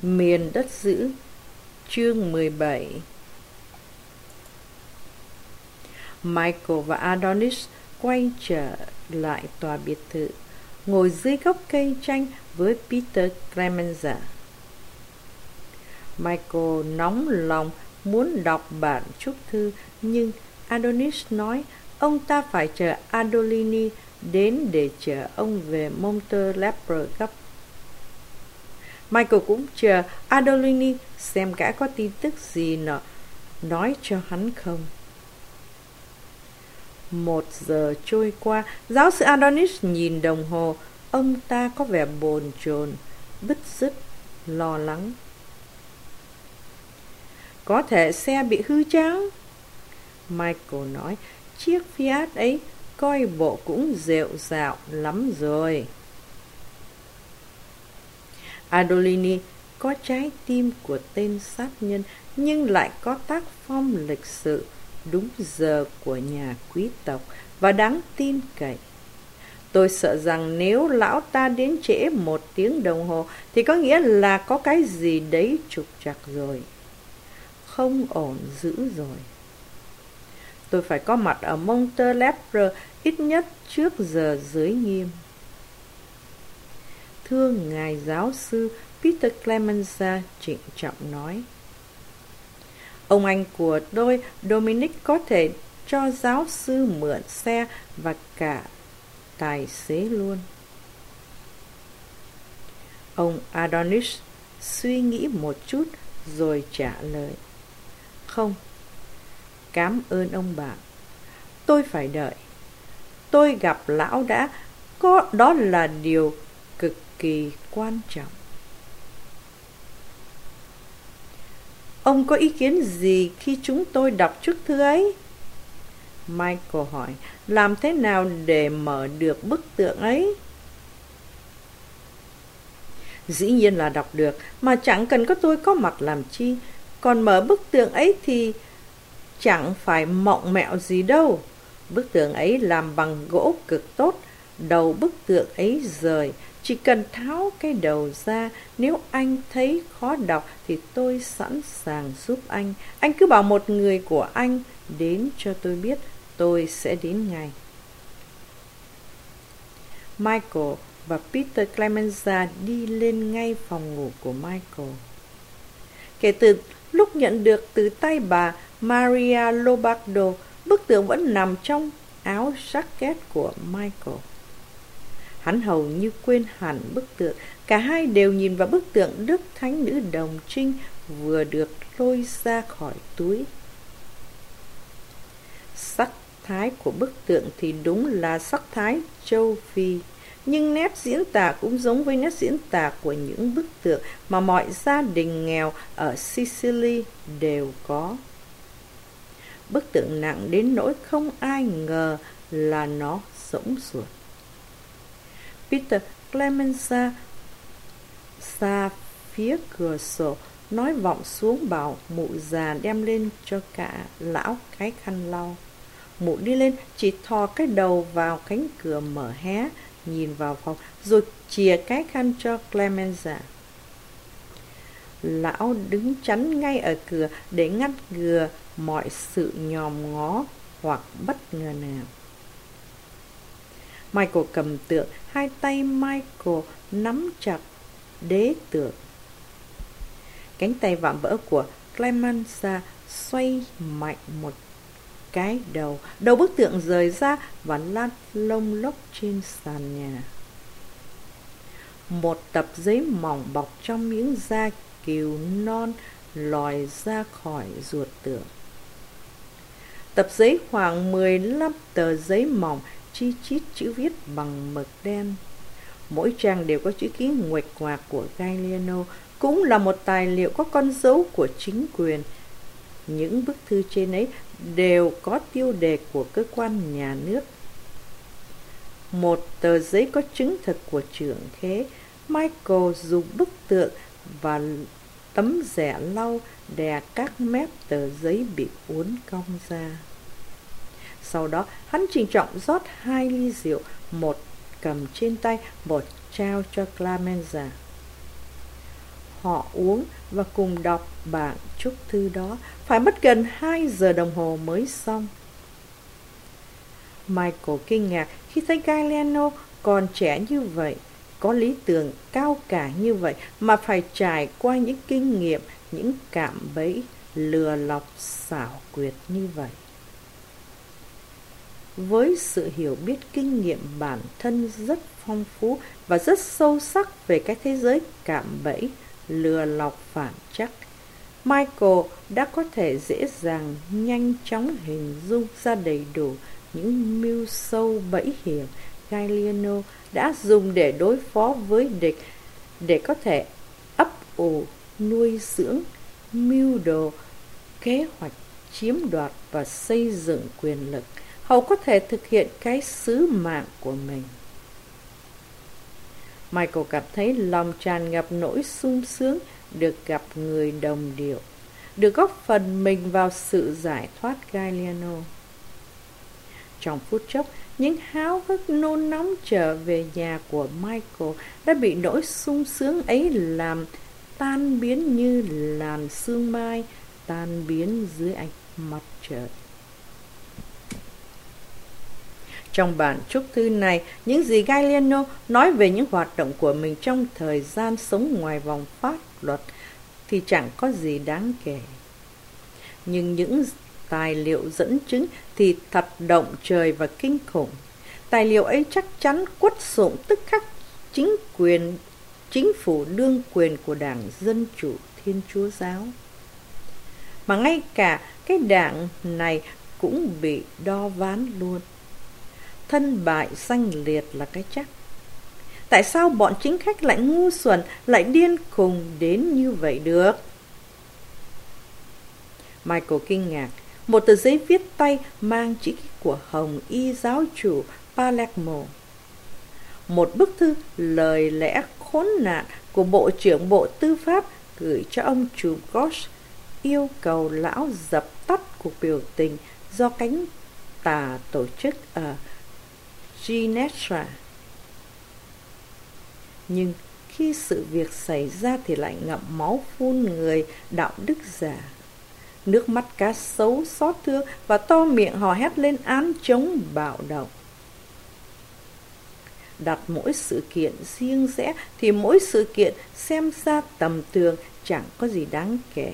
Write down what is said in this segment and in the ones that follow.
Miền đất giữ. Chương 17. Michael và Adonis quay trở lại tòa biệt thự, ngồi dưới gốc cây chanh với Peter Clemenza. Michael nóng lòng muốn đọc bản chúc thư, nhưng Adonis nói ông ta phải chờ Adolini đến để chở ông về Montelepro gấp. Michael cũng chờ Adolini xem gã có tin tức gì nói cho hắn không. 1 giờ trôi qua, giáo sư Adonis nhìn đồng hồ. Ông ta có vẻ bồn chồn, bứt rứt, lo lắng. Có thể xe bị hư chăng? Michael nói, chiếc Fiat ấy coi bộ cũng rệu rạo lắm rồi. Adolini có trái tim của tên sát nhân, nhưng lại có tác phong lịch sự, đúng giờ của nhà quý tộc và đáng tin cậy. Tôi sợ rằng nếu lão ta đến trễ 1 tiếng đồng hồ thì có nghĩa là có cái gì đấy trục trặc rồi. Không ổn dữ rồi. Tôi phải có mặt ở Montelepro ít nhất trước giờ giới nghiêm. Thưa ngài giáo sư, Peter Clemenza trịnh trọng nói. Ông anh của tôi, Dominic, có thể cho giáo sư mượn xe và cả tài xế luôn. Ông Adonis suy nghĩ một chút rồi trả lời. Không, cảm ơn ông bạn. Tôi phải đợi. Tôi gặp lão đã, đó là điều cực kỳ quan trọng. Ông có ý kiến gì khi chúng tôi đọc bức thư ấy? Michael hỏi, làm thế nào để mở được bức tượng ấy? Dĩ nhiên là đọc được, mà chẳng cần có tôi có mặt làm chi. Còn mở bức tượng ấy thì chẳng phải mộng mẹo gì đâu. Bức tượng ấy làm bằng gỗ cực tốt. Đầu bức tượng ấy rời, chỉ cần tháo cái đầu ra. Nếu anh thấy khó đọc thì tôi sẵn sàng giúp anh. Anh cứ bảo một người của anh đến cho tôi biết, tôi sẽ đến ngay. Michael và Peter Clemenza đi lên ngay phòng ngủ của Michael. Kể từ lúc nhận được từ tay bà Maria Lobardo, bức tượng vẫn nằm trong áo jacket của Michael. Hắn hầu như quên hẳn bức tượng. Cả hai đều nhìn vào bức tượng Đức Thánh Nữ Đồng Trinh vừa được lôi ra khỏi túi. Sắc thái của bức tượng thì đúng là sắc thái châu Phi, nhưng nét diễn tả cũng giống với nét diễn tả của những bức tượng mà mọi gia đình nghèo ở Sicily đều có. Bức tượng nặng đến nỗi không ai ngờ là nó rỗng ruột. Peter Clemenza xa phía cửa sổ, nói vọng xuống bảo mụ già đem lên cho cả lão cái khăn lau. Mụ đi lên, chỉ thò cái đầu vào cánh cửa mở hé, nhìn vào phòng, rồi chìa cái khăn cho Clemenza. Lão đứng chắn ngay ở cửa để ngăn ngừa mọi sự nhòm ngó hoặc bất ngờ nào. Michael cầm tượng, hai tay Michael nắm chặt đế tượng. Cánh tay vạm vỡ của Clemenza xoay mạnh một cái đầu bức tượng rời ra và lăn lông lốc trên sàn nhà. Một tập giấy mỏng bọc trong miếng da cừu non lòi ra khỏi ruột tượng. Tập giấy khoảng 15 tờ giấy mỏng chi chít chữ viết bằng mực đen. Mỗi trang đều có chữ ký nguệch ngoạc của Galliano, cũng là một tài liệu có con dấu của chính quyền. Những bức thư trên ấy đều có tiêu đề của cơ quan nhà nước. Một tờ giấy có chứng thực của trưởng khế. Michael dùng bức tượng và tấm rẻ lau đè các mép tờ giấy bị uốn cong ra. Sau đó hắn trịnh trọng rót 2 ly rượu, một cầm trên tay, một trao cho Clemenza. họ uống và cùng đọc bản chúc thư đó. Phải mất gần 2 giờ đồng hồ mới xong. Michael kinh ngạc khi thấy Galliano còn trẻ như vậy, có lý tưởng cao cả như vậy mà phải trải qua những kinh nghiệm, những cạm bẫy, lừa lọc xảo quyệt như vậy. Với sự hiểu biết kinh nghiệm bản thân rất phong phú và rất sâu sắc về cái thế giới cạm bẫy, lừa lọc phản trắc, Michael đã có thể dễ dàng, nhanh chóng hình dung ra đầy đủ những mưu sâu bẫy hiểm Galliano đã dùng để đối phó với địch, để có thể ấp ủ, nuôi dưỡng, mưu đồ, kế hoạch chiếm đoạt và xây dựng quyền lực, hầu có thể thực hiện cái sứ mạng của mình. Michael cảm thấy lòng tràn ngập nỗi sung sướng được gặp người đồng điệu, được góp phần mình vào sự giải thoát Galliano. Trong phút chốc, những háo hức nôn nóng trở về nhà của Michael đã bị nỗi sung sướng ấy làm tan biến như làn sương mai tan biến dưới ánh mặt trời. Trong bản chúc thư này, những gì Galliano nói về những hoạt động của mình trong thời gian sống ngoài vòng pháp luật thì chẳng có gì đáng kể. Nhưng những tài liệu dẫn chứng thì thật động trời và kinh khủng. Tài liệu ấy chắc chắn quất sụng tức khắc chính phủ đương quyền của Đảng Dân Chủ Thiên Chúa Giáo. Mà ngay cả cái đảng này cũng bị đo ván luôn. Thân bại danh liệt là cái chắc. Tại sao bọn chính khách lại ngu xuẩn, lại điên khùng đến như vậy được? Michael kinh ngạc. Một tờ giấy viết tay mang chữ ký của Hồng Y giáo chủ Palermo. Một bức thư lời lẽ khốn nạn của Bộ trưởng Bộ Tư pháp gửi cho ông chủ Gosh, yêu cầu lão dập tắt cuộc biểu tình do cánh tà tổ chức ở Ginevra. Nhưng khi sự việc xảy ra thì lại ngậm máu phun người đạo đức giả. Nước mắt cá sấu xót thương và to miệng hò hét lên án chống bạo động. Đặt mỗi sự kiện riêng rẽ thì mỗi sự kiện xem ra tầm thường, chẳng có gì đáng kể.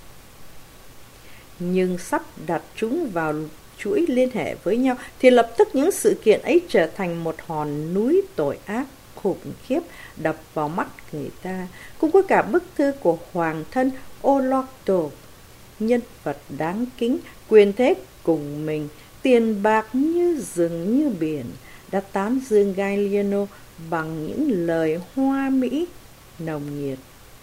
Nhưng sắp đặt chúng vào chuỗi liên hệ với nhau thì lập tức những sự kiện ấy trở thành một hòn núi tội ác khủng khiếp đập vào mắt người ta. Cũng có cả bức thư của hoàng thân Olorto, nhân vật đáng kính, quyền thế cùng mình, tiền bạc như rừng như biển, đã tán dương Galliano bằng những lời hoa mỹ nồng nhiệt.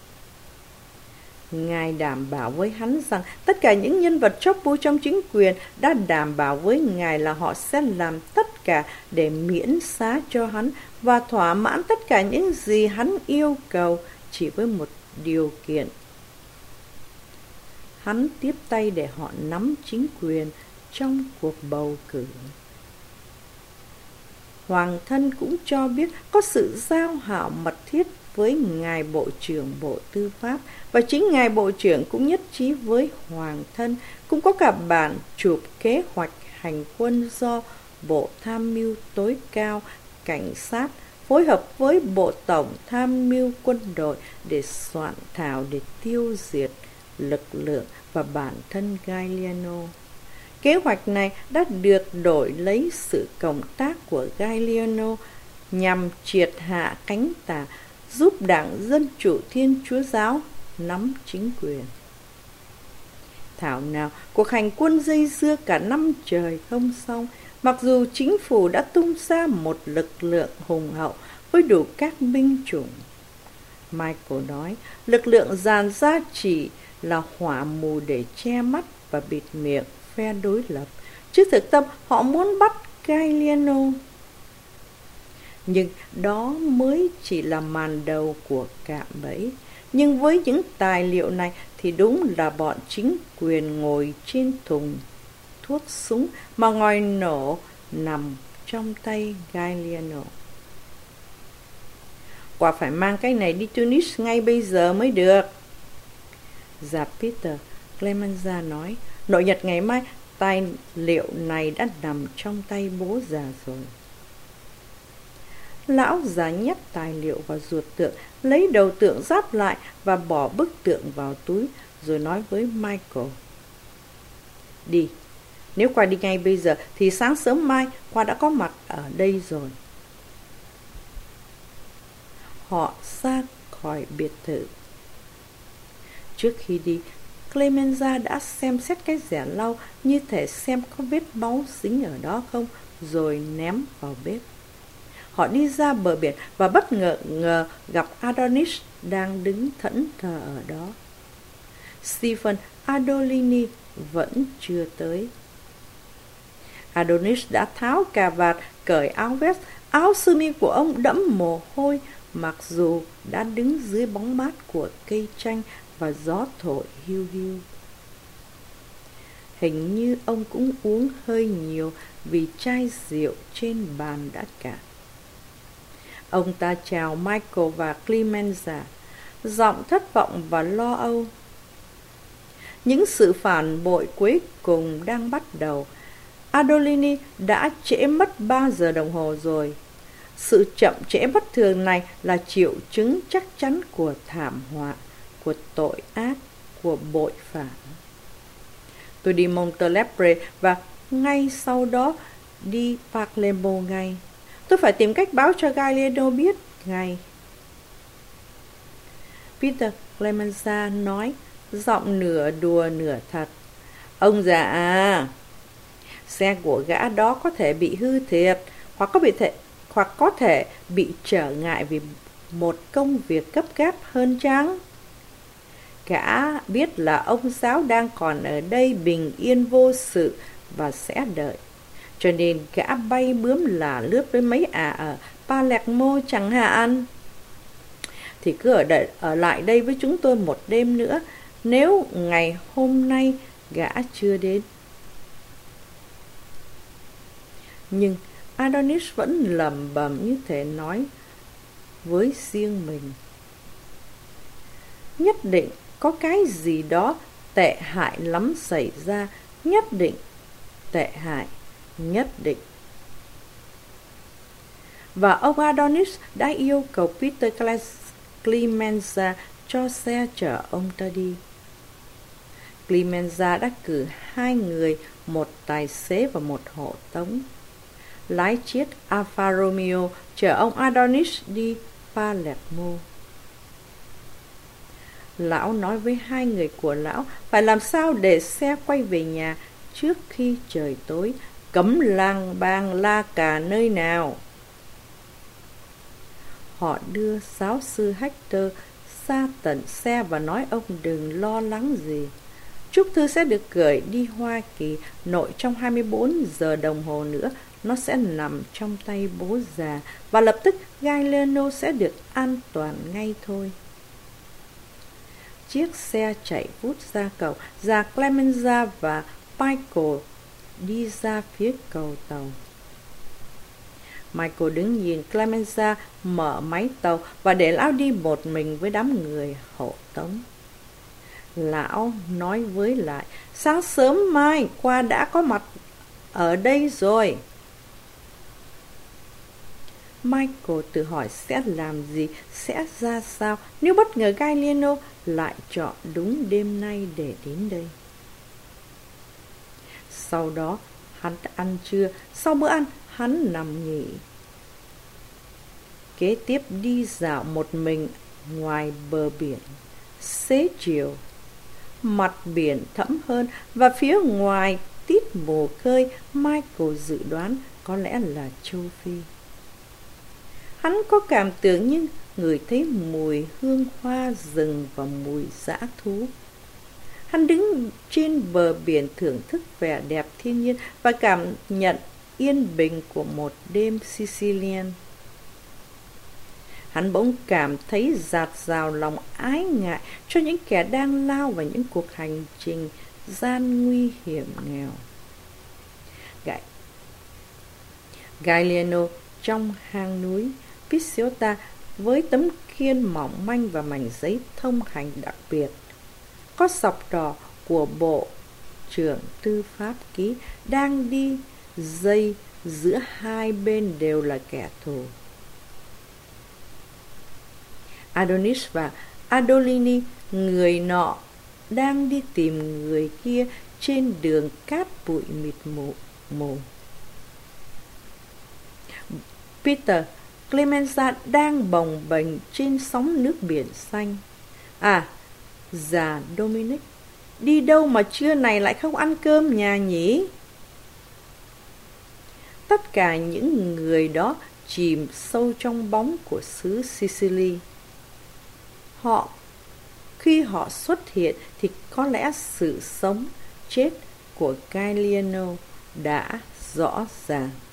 Ngài đảm bảo với hắn rằng tất cả những nhân vật chóp bu trong chính quyền đã đảm bảo với Ngài là họ sẽ làm tất cả để miễn xá cho hắn và thỏa mãn tất cả những gì hắn yêu cầu, chỉ với một điều kiện. Hắn tiếp tay để họ nắm chính quyền trong cuộc bầu cử. Hoàng thân cũng cho biết có sự giao hảo mật thiết với Ngài Bộ trưởng Bộ Tư pháp, và chính Ngài Bộ trưởng cũng nhất trí với Hoàng thân. Cũng có cả bản chụp kế hoạch hành quân do Bộ Tham mưu tối cao, Cảnh sát phối hợp với Bộ Tổng Tham mưu quân đội để soạn thảo để tiêu diệt lực lượng và bản thân Galliano. Kế hoạch này đã được đổi lấy sự cộng tác của Galliano nhằm triệt hạ cánh tà, giúp Đảng Dân Chủ Thiên Chúa Giáo nắm chính quyền. Thảo nào cuộc hành quân dây dưa cả năm trời không xong, mặc dù chính phủ đã tung ra một lực lượng hùng hậu với đủ các binh chủng. Michael nói, lực lượng dàn ra chỉ là hỏa mù để che mắt và bịt miệng phe đối lập, chứ thực tâm họ muốn bắt Galliano. Nhưng đó mới chỉ là màn đầu của cạm bẫy. Nhưng với những tài liệu này thì đúng là bọn chính quyền ngồi trên thùng thuốc súng mà ngòi nổ nằm trong tay Galliano. quả phải mang cái này đi Tunis ngay bây giờ mới được. Dạ Peter, Clemenza nói, nội nhật ngày mai, tài liệu này đã nằm trong tay bố già rồi. Lão già nhét tài liệu vào ruột tượng, lấy đầu tượng ráp lại và bỏ bức tượng vào túi, rồi nói với Michael. Đi, nếu qua đi ngay bây giờ thì sáng sớm mai qua đã có mặt ở đây rồi. Họ ra khỏi biệt thự. Trước khi đi, Clemenza đã xem xét cái rẻ lau như thể xem có vết máu dính ở đó không, rồi ném vào bếp. Họ đi ra bờ biển và bất ngờ gặp Adonis đang đứng thẫn thờ ở đó. Stephen Adolini vẫn chưa tới. Adonis đã tháo cà vạt, cởi áo vest, áo sơ mi của ông đẫm mồ hôi, mặc dù đã đứng dưới bóng mát của cây chanh và gió thổi hiu hiu. Hình như ông cũng uống hơi nhiều vì chai rượu trên bàn đã cạn. Ông ta chào Michael và Clemenza, giọng thất vọng và lo âu. Những sự phản bội cuối cùng đang bắt đầu. Adolini đã trễ mất 3 giờ đồng hồ rồi. Sự chậm trễ bất thường này là triệu chứng chắc chắn của thảm họa, của tội ác, của bội phản. Tôi đi Montelepre và ngay sau đó đi Palermo ngay. Tôi phải tìm cách báo cho Galliano biết ngay. Peter Clemenza nói, giọng nửa đùa nửa thật. Ông già à, xe của gã đó có thể bị hư thiệt, hoặc có thể bị trở ngại vì một công việc gấp gáp hơn chăng? Gã biết là ông giáo đang còn ở đây bình yên vô sự và sẽ đợi. Cho nên gã bay bướm là lướt với mấy ở Palermo chẳng hạn. Thì cứ ở lại đây với chúng tôi một đêm nữa, nếu ngày hôm nay gã chưa đến. Nhưng Adonis vẫn lẩm bẩm như thể nói với riêng mình. Nhất định có cái gì đó tệ hại lắm xảy ra, nhất định, tệ hại, nhất định. Và ông Adonis đã yêu cầu Peter Clemenza cho xe chở ông ta đi. Clemenza đã cử 2 người, một tài xế và một hộ tống, lái chiếc Alfa Romeo chở ông Adonis đi Palermo. Lão nói với 2 người của lão phải làm sao để xe quay về nhà trước khi trời tối, cấm lang bang la cà nơi nào. Họ đưa giáo sư Hector ra tận xe và nói ông đừng lo lắng gì. Chúc thư sẽ được gửi đi Hoa Kỳ nội trong 24 giờ đồng hồ nữa. Nó sẽ nằm trong tay bố già và lập tức Galliano sẽ được an toàn ngay thôi. Chiếc xe chạy vút ra cầu, già Clemenza và Michael đi ra phía cầu tàu. Michael đứng nhìn Clemenza mở máy tàu và để lão đi một mình với đám người hộ tống. Lão nói với lại, sáng sớm mai qua đã có mặt ở đây rồi. Michael tự hỏi sẽ làm gì, sẽ ra sao nếu bất ngờ Galliano lại chọn đúng đêm nay để đến đây. Sau đó hắn ăn trưa, sau bữa ăn hắn nằm nghỉ. Kế tiếp đi dạo một mình ngoài bờ biển. Xế chiều, mặt biển thẫm hơn và phía ngoài tít mồ khơi. Michael dự đoán có lẽ là châu Phi. Hắn có cảm tưởng như ngửi thấy mùi hương hoa rừng và mùi dã thú. Hắn đứng trên bờ biển thưởng thức vẻ đẹp thiên nhiên và cảm nhận yên bình của một đêm Sicilian. Hắn bỗng cảm thấy dạt dào lòng ái ngại cho những kẻ đang lao vào những cuộc hành trình gian nguy hiểm nghèo. Galliano trong hang núi, Picciota với tấm khiên mỏng manh và mảnh giấy thông hành đặc biệt. Có sọc đỏ của Bộ trưởng Tư pháp ký đang đi dây giữa hai bên đều là kẻ thù. Adonis và Adolini, người nọ đang đi tìm người kia trên đường cát bụi mịt mù. Peter, Clemenza đang bồng bềnh trên sóng nước biển xanh. À, già Dominic, đi đâu mà trưa này lại không ăn cơm nhà nhỉ? Tất cả những người đó chìm sâu trong bóng của xứ Sicily. Khi họ xuất hiện thì có lẽ sự sống, chết của Gallieno đã rõ ràng.